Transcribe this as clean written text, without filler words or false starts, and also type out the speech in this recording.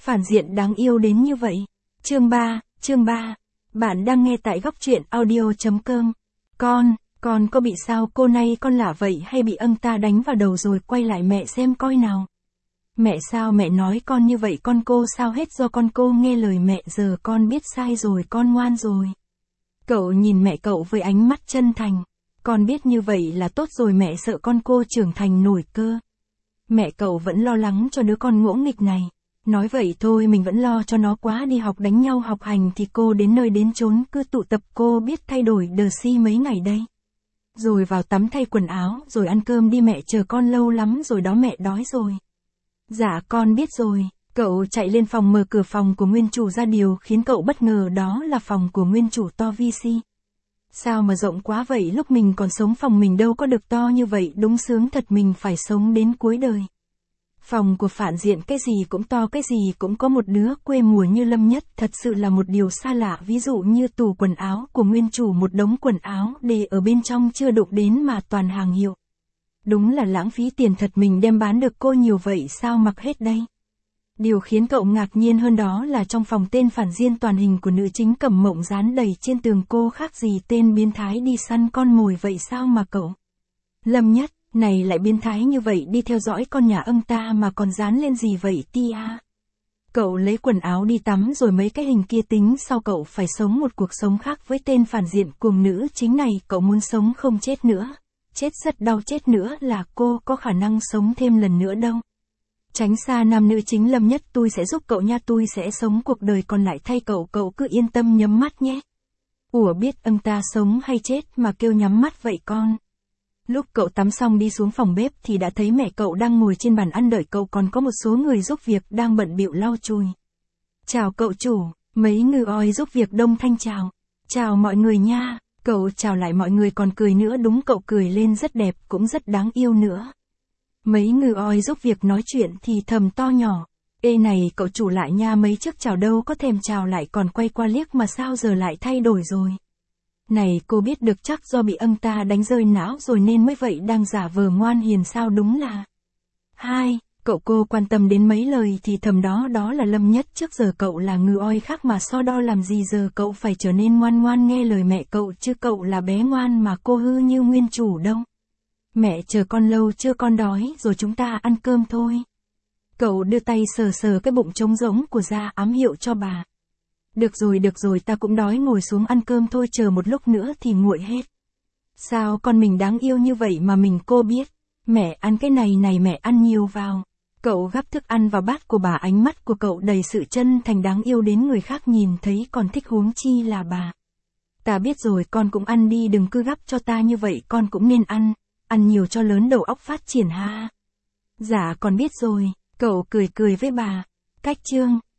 Phản diện đáng yêu đến như vậy. Chương 3. Bạn đang nghe tại góc truyện audio.com. Con có bị sao cô này con lạ vậy hay bị ông ta đánh vào đầu rồi quay lại mẹ xem coi nào. Mẹ sao mẹ nói con như vậy con cô sao hết do con cô nghe lời mẹ giờ con biết sai rồi con ngoan rồi. Cậu nhìn mẹ cậu với ánh mắt chân thành. Con biết như vậy là tốt rồi mẹ sợ con cô trưởng thành nổi cơ. Mẹ cậu vẫn lo lắng cho đứa con ngỗ nghịch này. Nói vậy thôi mình vẫn lo cho nó quá đi học đánh nhau học hành thì cô đến nơi đến chốn cứ tụ tập cô biết thay đổi đờ si mấy ngày đây. Rồi vào tắm thay quần áo rồi ăn cơm đi mẹ chờ con lâu lắm rồi đó mẹ đói rồi. Dạ con biết rồi. Cậu chạy lên phòng mở cửa phòng của nguyên chủ ra điều khiến cậu bất ngờ đó là phòng của nguyên chủ to vi si. Sao mà rộng quá vậy lúc mình còn sống phòng mình đâu có được to như vậy đúng sướng thật mình phải sống đến cuối đời. Phòng của phản diện cái gì cũng to cái gì cũng có một đứa quê mùa như Lâm Nhất thật sự là một điều xa lạ ví dụ như tủ quần áo của nguyên chủ một đống quần áo để ở bên trong chưa đụng đến mà toàn hàng hiệu. Đúng là lãng phí tiền thật mình đem bán được cô nhiều vậy sao mặc hết đây. Điều khiến cậu ngạc nhiên hơn đó là trong phòng tên phản diện toàn hình của nữ chính Cẩm Mộng dán đầy trên tường cô khác gì tên biến thái đi săn con mồi vậy sao mà cậu. Lâm Nhất, này lại biến thái như vậy đi theo dõi con nhà ông ta mà còn dán lên gì vậy tia. Cậu lấy quần áo đi tắm rồi mấy cái hình kia tính sau cậu phải sống một cuộc sống khác với tên phản diện cuồng nữ chính này cậu muốn sống không chết nữa. Chết rất đau chết nữa là cô có khả năng sống thêm lần nữa đâu. Tránh xa nam nữ chính Lâm Nhất tôi sẽ giúp cậu nha tôi sẽ sống cuộc đời còn lại thay cậu cứ yên tâm nhắm mắt nhé. Ủa biết ông ta sống hay chết mà kêu nhắm mắt vậy con. Lúc cậu tắm xong đi xuống phòng bếp thì đã thấy mẹ cậu đang ngồi trên bàn ăn đợi cậu còn có một số người giúp việc đang bận bịu lau chùi. Chào cậu chủ, mấy người oi giúp việc đông thanh chào. Chào mọi người nha, cậu chào lại mọi người còn cười nữa đúng cậu cười lên rất đẹp cũng rất đáng yêu nữa. Mấy người oi giúp việc nói chuyện thì thầm to nhỏ. Ê này cậu chủ lại nha mấy chiếc chào đâu có thèm chào lại còn quay qua liếc mà sao giờ lại thay đổi rồi. Này cô biết được chắc do bị ông ta đánh rơi não rồi nên mới vậy đang giả vờ ngoan hiền sao đúng là. Hai, cậu cô quan tâm đến mấy lời thì thầm đó là Lâm Nhất trước giờ cậu là ngư oi khác mà so đo làm gì giờ cậu phải trở nên ngoan ngoan nghe lời mẹ cậu chứ cậu là bé ngoan mà cô hư như nguyên chủ đâu. Mẹ chờ con lâu chưa con đói rồi chúng ta ăn cơm thôi. Cậu đưa tay sờ cái bụng trống rỗng của ra ám hiệu cho bà. Được rồi ta cũng đói ngồi xuống ăn cơm thôi chờ một lúc nữa thì nguội hết. Sao con mình đáng yêu như vậy mà mình cô biết. Mẹ ăn cái này mẹ ăn nhiều vào. Cậu gắp thức ăn vào bát của bà ánh mắt của cậu đầy sự chân thành đáng yêu đến người khác nhìn thấy còn thích huống chi là bà. Ta biết rồi con cũng ăn đi đừng cứ gắp cho ta như vậy con cũng nên ăn. Ăn nhiều cho lớn đầu óc phát triển ha. Dạ con biết rồi, cậu cười với bà. Cách chương